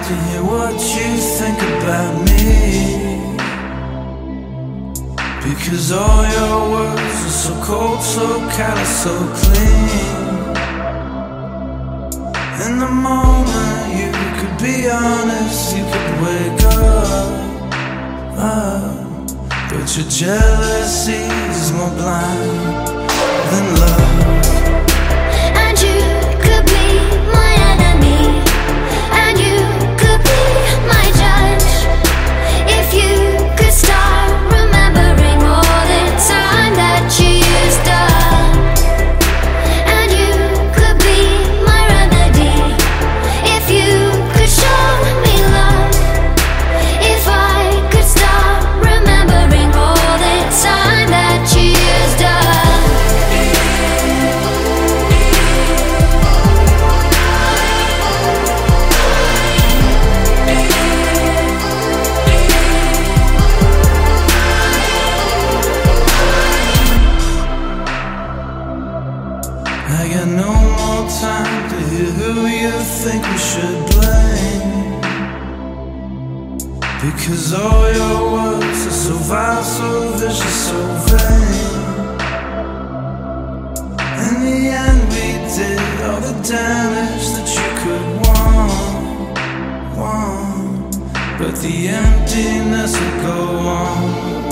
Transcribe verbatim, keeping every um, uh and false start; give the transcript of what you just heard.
to hear what you think about me, because all your words are so cold, so callous, so clean. In the moment you could be honest, you could wake up, up, but your jealousy is more blind than love. And you could be my enemy, and you could be my judge, if you could start remembering all the time that you used up. And you could be my remedy, if you could show me love, if I could start remembering all the time that you used up. I got no more time to hear who you think we should blame, because all your words are so vile, so vicious, so vain. In the end we did all the damage that you could want, want, but the emptiness would go on.